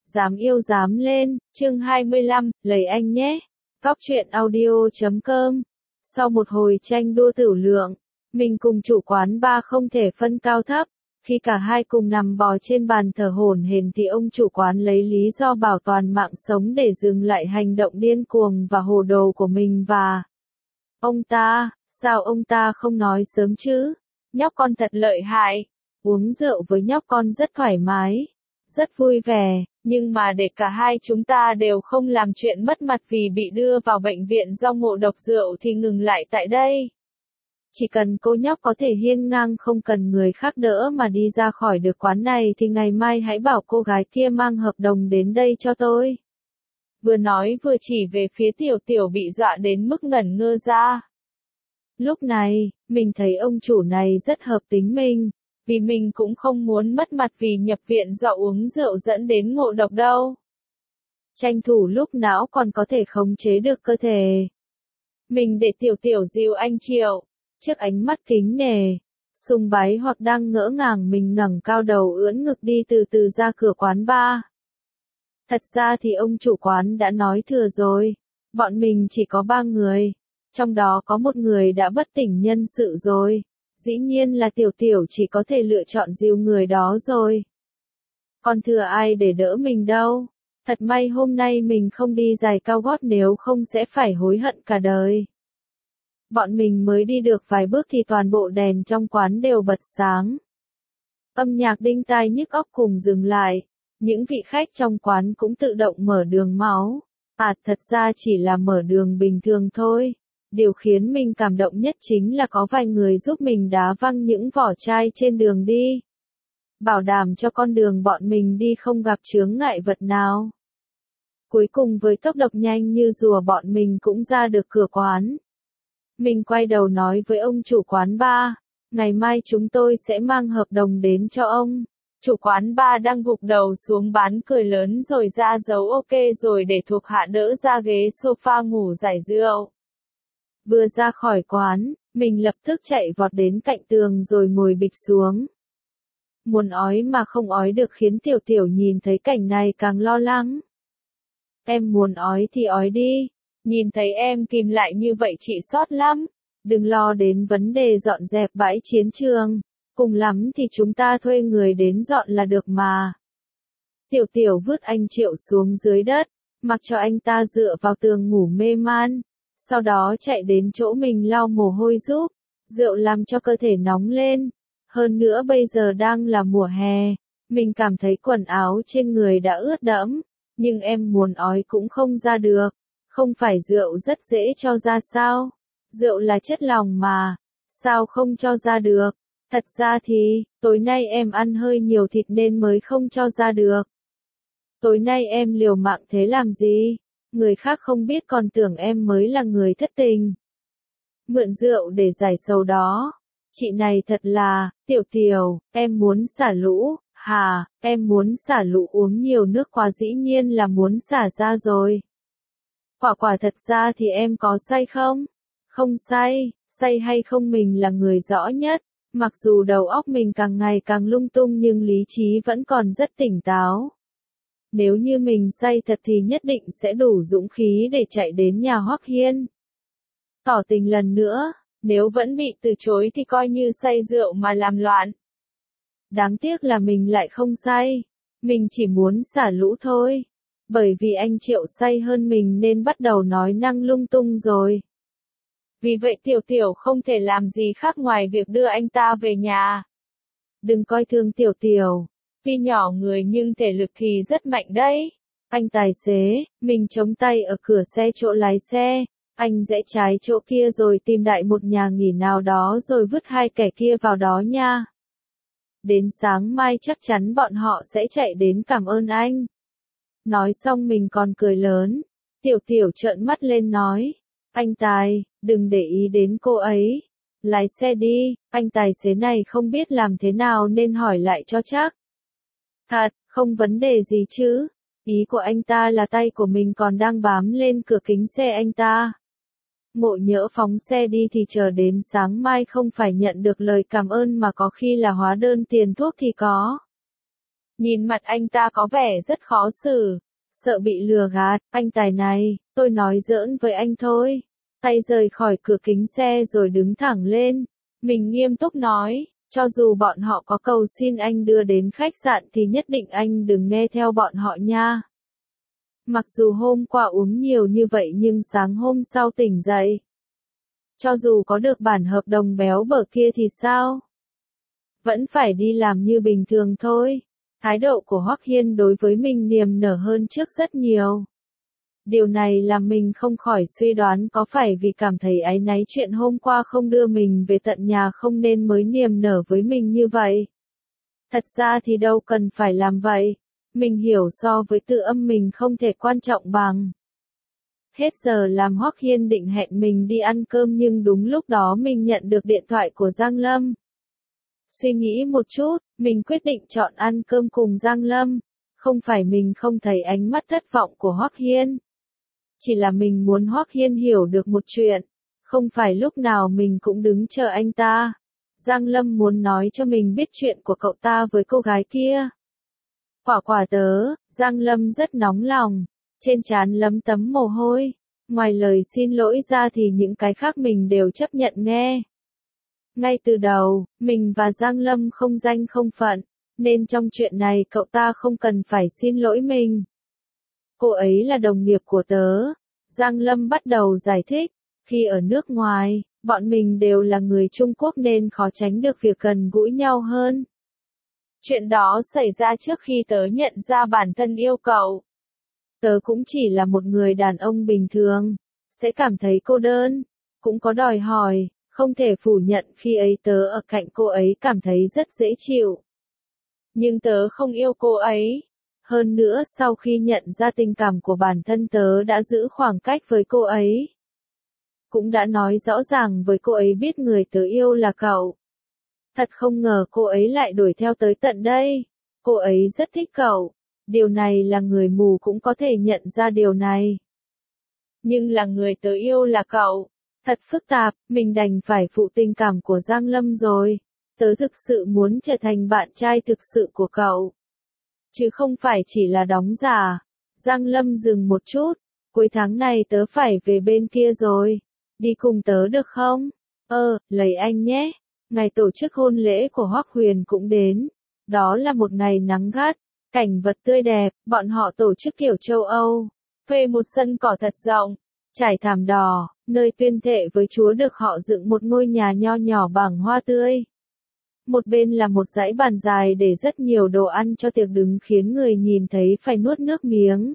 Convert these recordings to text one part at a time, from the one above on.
Dám yêu dám lên, chương 25, lấy anh nhé. Góc truyện audio.com. Sau một hồi tranh đua tửu lượng, mình cùng chủ quán bar không thể phân cao thấp. Khi cả hai cùng nằm bò trên bàn thở hổn hển thì ông chủ quán lấy lý do bảo toàn mạng sống để dừng lại hành động điên cuồng và hồ đồ của mình và sao ông ta không nói sớm chứ? Nhóc con thật lợi hại. Uống rượu với nhóc con rất thoải mái, rất vui vẻ, nhưng mà để cả hai chúng ta đều không làm chuyện mất mặt vì bị đưa vào bệnh viện do ngộ độc rượu thì ngừng lại tại đây. Chỉ cần cô nhóc có thể hiên ngang không cần người khác đỡ mà đi ra khỏi được quán này thì ngày mai hãy bảo cô gái kia mang hợp đồng đến đây cho tôi. Vừa nói vừa chỉ về phía Tiểu Tiểu bị dọa đến mức ngẩn ngơ ra. Lúc này, mình thấy ông chủ này rất hợp tính mình, vì mình cũng không muốn mất mặt vì nhập viện do uống rượu dẫn đến ngộ độc đâu. Tranh thủ lúc não còn có thể khống chế được cơ thể. Mình để Tiểu Tiểu dìu anh Triệu, trước ánh mắt kính nể, sùng bái hoặc đang ngỡ ngàng mình ngẩng cao đầu ưỡn ngực đi từ từ ra cửa quán bar. Thật ra thì ông chủ quán đã nói thừa rồi, bọn mình chỉ có 3 người, trong đó có một người đã bất tỉnh nhân sự rồi. Dĩ nhiên là Tiểu Tiểu chỉ có thể lựa chọn dìu người đó rồi. Còn thừa ai để đỡ mình đâu. Thật may hôm nay mình không đi giày cao gót nếu không sẽ phải hối hận cả đời. Bọn mình mới đi được vài bước thì toàn bộ đèn trong quán đều bật sáng. Âm nhạc đinh tai nhức óc cùng dừng lại. Những vị khách trong quán cũng tự động mở đường máu. Thật ra chỉ là mở đường bình thường thôi. Điều khiến mình cảm động nhất chính là có vài người giúp mình đá văng những vỏ chai trên đường đi. Bảo đảm cho con đường bọn mình đi không gặp chướng ngại vật nào. Cuối cùng với tốc độ nhanh như rùa bọn mình cũng ra được cửa quán. Mình quay đầu nói với ông chủ quán bar, ngày mai chúng tôi sẽ mang hợp đồng đến cho ông. Chủ quán bar đang gục đầu xuống bán cười lớn rồi ra dấu ok rồi để thuộc hạ đỡ ra ghế sofa ngủ giải rượu. Vừa ra khỏi quán, mình lập tức chạy vọt đến cạnh tường rồi ngồi bịch xuống. Muốn ói mà không ói được khiến Tiểu Tiểu nhìn thấy cảnh này càng lo lắng. Em muốn ói thì ói đi, nhìn thấy em kìm lại như vậy chị xót lắm. Đừng lo đến vấn đề dọn dẹp bãi chiến trường, cùng lắm thì chúng ta thuê người đến dọn là được mà. Tiểu Tiểu vứt anh Triệu xuống dưới đất, mặc cho anh ta dựa vào tường ngủ mê man. Sau đó chạy đến chỗ mình lau mồ hôi giúp, rượu làm cho cơ thể nóng lên. Hơn nữa bây giờ đang là mùa hè, mình cảm thấy quần áo trên người đã ướt đẫm, nhưng em muốn ói cũng không ra được. Không phải rượu rất dễ cho ra sao? Rượu là chất lỏng mà, sao không cho ra được? Thật ra thì, tối nay em ăn hơi nhiều thịt nên mới không cho ra được. Tối nay em liều mạng thế làm gì? Người khác không biết còn tưởng em mới là người thất tình. Mượn rượu để giải sầu đó. Chị này thật là, Tiểu Tiểu, em muốn xả lũ, hả, em muốn xả lũ uống nhiều nước quá dĩ nhiên là muốn xả ra rồi. Quả thật ra thì em có say không? Không say, say hay không mình là người rõ nhất. Mặc dù đầu óc mình càng ngày càng lung tung nhưng lý trí vẫn còn rất tỉnh táo. Nếu như mình say thật thì nhất định sẽ đủ dũng khí để chạy đến nhà Hoắc Hiên. Tỏ tình lần nữa, nếu vẫn bị từ chối thì coi như say rượu mà làm loạn. Đáng tiếc là mình lại không say, mình chỉ muốn xả lũ thôi. Bởi vì anh Triệu say hơn mình nên bắt đầu nói năng lung tung rồi. Vì vậy Tiểu Tiểu không thể làm gì khác ngoài việc đưa anh ta về nhà. Đừng coi thường Tiểu Tiểu. Tuy nhỏ người nhưng thể lực thì rất mạnh đấy. Anh tài xế, mình chống tay ở cửa xe chỗ lái xe. Anh rẽ trái chỗ kia rồi tìm đại một nhà nghỉ nào đó rồi vứt hai kẻ kia vào đó nha. Đến sáng mai chắc chắn bọn họ sẽ chạy đến cảm ơn anh. Nói xong mình còn cười lớn. Tiểu Tiểu trợn mắt lên nói. Anh Tài, đừng để ý đến cô ấy. Lái xe đi, anh tài xế này không biết làm thế nào nên hỏi lại cho chắc. Thật, không vấn đề gì chứ. Ý của anh ta là tay của mình còn đang bám lên cửa kính xe anh ta. Ngộ nhỡ phóng xe đi thì chờ đến sáng mai không phải nhận được lời cảm ơn mà có khi là hóa đơn tiền thuốc thì có. Nhìn mặt anh ta có vẻ rất khó xử, sợ bị lừa gạt, anh tài này, tôi nói giỡn với anh thôi. Tay rời khỏi cửa kính xe rồi đứng thẳng lên. Mình nghiêm túc nói, cho dù bọn họ có cầu xin anh đưa đến khách sạn thì nhất định anh đừng nghe theo bọn họ nha. Mặc dù hôm qua uống nhiều như vậy nhưng sáng hôm sau tỉnh dậy. Cho dù có được bản hợp đồng béo bở kia thì sao? Vẫn phải đi làm như bình thường thôi. Thái độ của Hoắc Hiên đối với mình niềm nở hơn trước rất nhiều. Điều này làm mình không khỏi suy đoán có phải vì cảm thấy áy náy chuyện hôm qua không đưa mình về tận nhà không nên mới niềm nở với mình như vậy. Thật ra thì đâu cần phải làm vậy. Mình hiểu so với Tự Âm mình không thể quan trọng bằng. Hết giờ làm Hoắc Hiên định hẹn mình đi ăn cơm nhưng đúng lúc đó mình nhận được điện thoại của Giang Lâm. Suy nghĩ một chút, mình quyết định chọn ăn cơm cùng Giang Lâm. Không phải mình không thấy ánh mắt thất vọng của Hoắc Hiên. Chỉ là mình muốn Hoắc Hiên hiểu được một chuyện. Không phải lúc nào mình cũng đứng chờ anh ta. Giang Lâm muốn nói cho mình biết chuyện của cậu ta với cô gái kia. Quả tớ, Giang Lâm rất nóng lòng. Trên trán lấm tấm mồ hôi. Ngoài lời xin lỗi ra thì những cái khác mình đều chấp nhận nghe. Ngay từ đầu, mình và Giang Lâm không danh không phận, nên trong chuyện này cậu ta không cần phải xin lỗi mình. Cô ấy là đồng nghiệp của tớ. Giang Lâm bắt đầu giải thích, khi ở nước ngoài, bọn mình đều là người Trung Quốc nên khó tránh được việc gần gũi nhau hơn. Chuyện đó xảy ra trước khi tớ nhận ra bản thân yêu cậu. Tớ cũng chỉ là một người đàn ông bình thường, sẽ cảm thấy cô đơn, cũng có đòi hỏi, không thể phủ nhận khi ấy tớ ở cạnh cô ấy cảm thấy rất dễ chịu. Nhưng tớ không yêu cô ấy. Hơn nữa sau khi nhận ra tình cảm của bản thân tớ đã giữ khoảng cách với cô ấy. Cũng đã nói rõ ràng với cô ấy biết người tớ yêu là cậu. Thật không ngờ cô ấy lại đuổi theo tới tận đây. Cô ấy rất thích cậu. Điều này là người mù cũng có thể nhận ra điều này. Nhưng là người tớ yêu là cậu. Thật phức tạp, mình đành phải phụ tình cảm của Giang Lâm rồi. Tớ thực sự muốn trở thành bạn trai thực sự của cậu. Chứ không phải chỉ là đóng giả. Giang Lâm dừng một chút. Cuối tháng này tớ phải về bên kia rồi. Đi cùng tớ được không? Lấy anh nhé. Ngày tổ chức hôn lễ của Hoắc Huyền cũng đến. Đó là một ngày nắng gắt. Cảnh vật tươi đẹp, bọn họ tổ chức kiểu châu Âu. Thuê một sân cỏ thật rộng. Trải thảm đỏ, nơi tuyên thệ với Chúa được họ dựng một ngôi nhà nho nhỏ bằng hoa tươi. Một bên là một dãy bàn dài để rất nhiều đồ ăn cho tiệc đứng khiến người nhìn thấy phải nuốt nước miếng.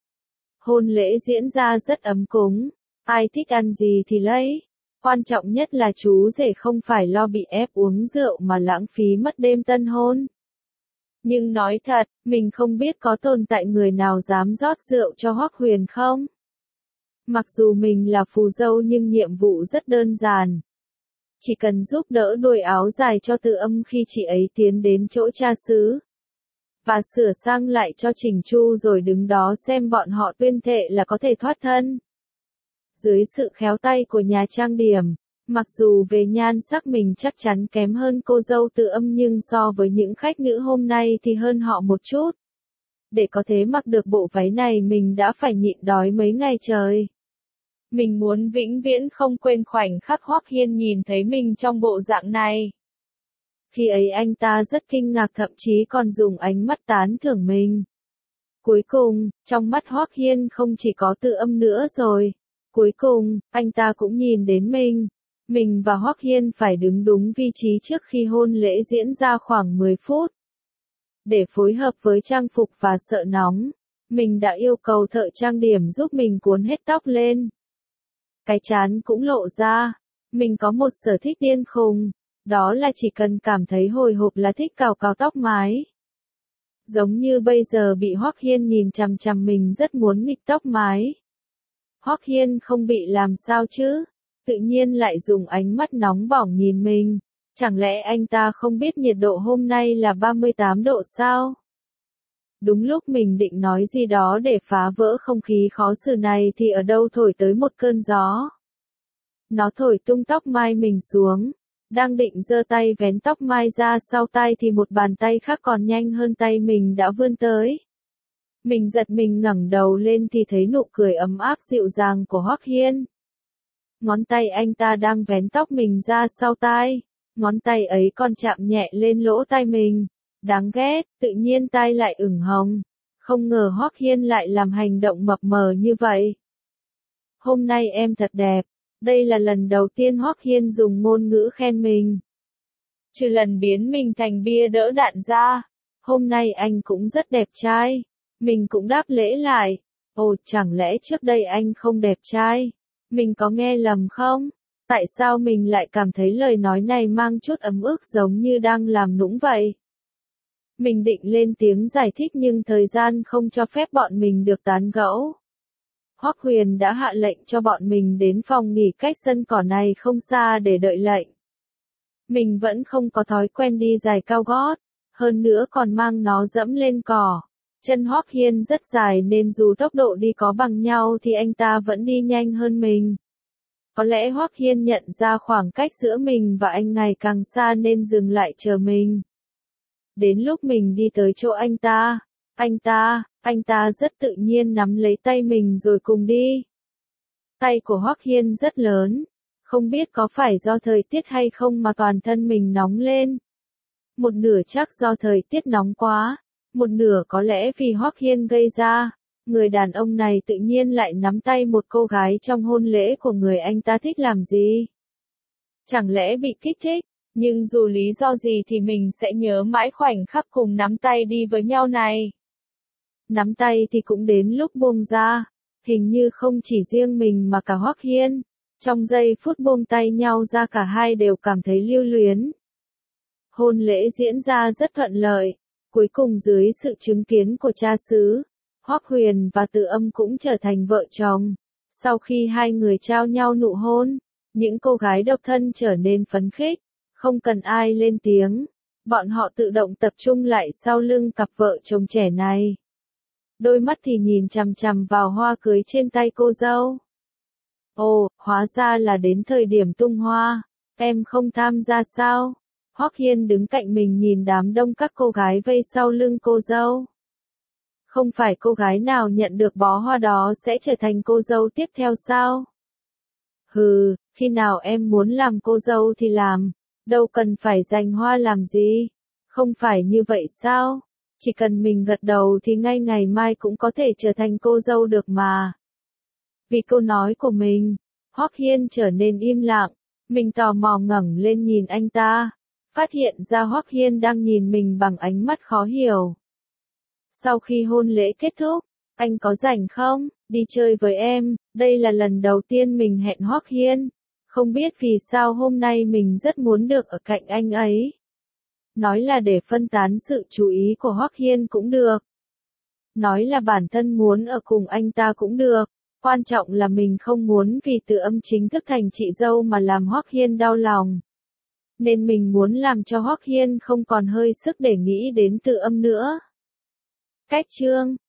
Hôn lễ diễn ra rất ấm cúng, ai thích ăn gì thì lấy. Quan trọng nhất là chú rể không phải lo bị ép uống rượu mà lãng phí mất đêm tân hôn. Nhưng nói thật, mình không biết có tồn tại người nào dám rót rượu cho Hoắc Huyền không? Mặc dù mình là phù dâu nhưng nhiệm vụ rất đơn giản. Chỉ cần giúp đỡ đuổi áo dài cho Tự Âm khi chị ấy tiến đến chỗ cha xứ. Và sửa sang lại cho chỉnh chu rồi đứng đó xem bọn họ tuyên thệ là có thể thoát thân. Dưới sự khéo tay của nhà trang điểm, mặc dù về nhan sắc mình chắc chắn kém hơn cô dâu Tự Âm nhưng so với những khách nữ hôm nay thì hơn họ một chút. Để có thể mặc được bộ váy này mình đã phải nhịn đói mấy ngày trời. Mình muốn vĩnh viễn không quên khoảnh khắc Hoắc Hiên nhìn thấy mình trong bộ dạng này. Khi ấy anh ta rất kinh ngạc thậm chí còn dùng ánh mắt tán thưởng mình. Cuối cùng, trong mắt Hoắc Hiên không chỉ có Tự Âm nữa rồi. Cuối cùng, anh ta cũng nhìn đến mình. Mình và Hoắc Hiên phải đứng đúng vị trí trước khi hôn lễ diễn ra khoảng 10 phút. Để phối hợp với trang phục và sợ nóng, mình đã yêu cầu thợ trang điểm giúp mình cuốn hết tóc lên. Cái trán cũng lộ ra. Mình có một sở thích điên khùng. Đó là chỉ cần cảm thấy hồi hộp là thích cào cào tóc mái. Giống như bây giờ bị Hoắc Hiên nhìn chằm chằm mình rất muốn nghịch tóc mái. Hoắc Hiên không bị làm sao chứ? Tự nhiên lại dùng ánh mắt nóng bỏng nhìn mình. Chẳng lẽ anh ta không biết nhiệt độ hôm nay là 38 độ sao? Đúng lúc mình định nói gì đó để phá vỡ không khí khó xử này thì ở đâu thổi tới một cơn gió. Nó thổi tung tóc mai mình xuống. Đang định giơ tay vén tóc mai ra sau tai thì một bàn tay khác còn nhanh hơn tay mình đã vươn tới. Mình giật mình ngẩng đầu lên thì thấy nụ cười ấm áp dịu dàng của Hoắc Hiên. Ngón tay anh ta đang vén tóc mình ra sau tai, ngón tay ấy còn chạm nhẹ lên lỗ tai mình. Đáng ghét, tự nhiên tai lại ửng hồng. Không ngờ Hoắc Hiên lại làm hành động mập mờ như vậy. Hôm nay em thật đẹp. Đây là lần đầu tiên Hoắc Hiên dùng ngôn ngữ khen mình. Trừ lần biến mình thành bia đỡ đạn ra, hôm nay anh cũng rất đẹp trai. Mình cũng đáp lễ lại. Ồ, chẳng lẽ trước đây anh không đẹp trai? Mình có nghe lầm không? Tại sao mình lại cảm thấy lời nói này mang chút ấm ức giống như đang làm nũng vậy? Mình định lên tiếng giải thích nhưng thời gian không cho phép bọn mình được tán gẫu. Hoắc Huyền đã hạ lệnh cho bọn mình đến phòng nghỉ cách sân cỏ này không xa để đợi lệnh. Mình vẫn không có thói quen đi giày cao gót, hơn nữa còn mang nó dẫm lên cỏ. Chân Hoắc Hiên rất dài nên dù tốc độ đi có bằng nhau thì anh ta vẫn đi nhanh hơn mình. Có lẽ Hoắc Hiên nhận ra khoảng cách giữa mình và anh ngày càng xa nên dừng lại chờ mình. Đến lúc mình đi tới chỗ anh ta rất tự nhiên nắm lấy tay mình rồi cùng đi. Tay của Hoắc Hiên rất lớn, không biết có phải do thời tiết hay không mà toàn thân mình nóng lên. Một nửa chắc do thời tiết nóng quá, một nửa có lẽ vì Hoắc Hiên gây ra. Người đàn ông này tự nhiên lại nắm tay một cô gái trong hôn lễ của người anh ta thích làm gì? Chẳng lẽ bị kích thích? Nhưng dù lý do gì thì mình sẽ nhớ mãi khoảnh khắc cùng nắm tay đi với nhau này. Nắm tay thì cũng đến lúc buông ra. Hình như không chỉ riêng mình mà cả Hoắc Hiên. Trong giây phút buông tay nhau ra cả hai đều cảm thấy lưu luyến. Hôn lễ diễn ra rất thuận lợi. Cuối cùng dưới sự chứng kiến của cha xứ, Hoắc Huyền và Từ Âm cũng trở thành vợ chồng. Sau khi hai người trao nhau nụ hôn, những cô gái độc thân trở nên phấn khích, không cần ai lên tiếng. Bọn họ tự động tập trung lại sau lưng cặp vợ chồng trẻ này. Đôi mắt thì nhìn chằm chằm vào hoa cưới trên tay cô dâu. Ồ, hóa ra là đến thời điểm tung hoa. Em không tham gia sao? Hoắc Hiên đứng cạnh mình nhìn đám đông các cô gái vây sau lưng cô dâu. Không phải cô gái nào nhận được bó hoa đó sẽ trở thành cô dâu tiếp theo sao? Hừ, khi nào em muốn làm cô dâu thì làm, đâu cần phải dành hoa làm gì. Không phải như vậy sao? Chỉ cần mình gật đầu thì ngay ngày mai cũng có thể trở thành cô dâu được mà. Vì câu nói của mình, Hoắc Hiên trở nên im lặng. Mình tò mò ngẩng lên nhìn anh ta, phát hiện ra Hoắc Hiên đang nhìn mình bằng ánh mắt khó hiểu. Sau khi hôn lễ kết thúc, anh có rảnh không? Đi chơi với em. Đây là lần đầu tiên mình hẹn Hoắc Hiên. Không biết vì sao hôm nay mình rất muốn được ở cạnh anh ấy. Nói là để phân tán sự chú ý của Hoắc Hiên cũng được. Nói là bản thân muốn ở cùng anh ta cũng được. Quan trọng là mình không muốn vì Từ Âm chính thức thành chị dâu mà làm Hoắc Hiên đau lòng. Nên mình muốn làm cho Hoắc Hiên không còn hơi sức để nghĩ đến Từ Âm nữa. Cách chương